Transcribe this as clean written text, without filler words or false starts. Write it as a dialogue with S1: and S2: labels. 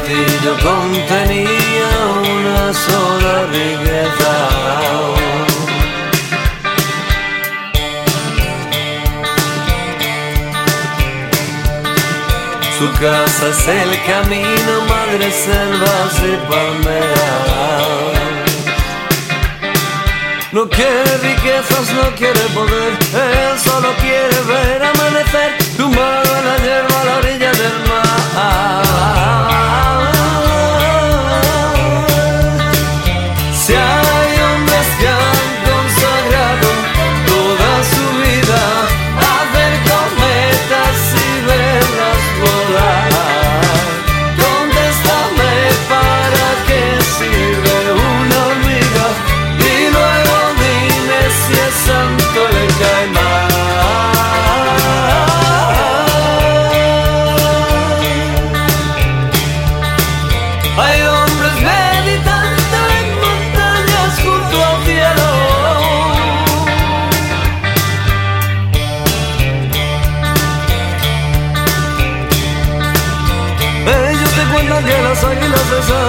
S1: martillo contenía una sola riqueza. Su casa es el camino, madre, selvas y palmeras. No quiere riquezas, no quiere poder, él solo quiere ver amanecer, tumbado en la hierba a la orilla del mar. Si hay hombres que han consagrado toda su vida a ver cometas y verlas volar, contéstame para qué sirve una hormiga y luego dime si es santo le cae mal. Hay hombres meditando en montañas junto al cielo. Ellos te cuentan que las águilas les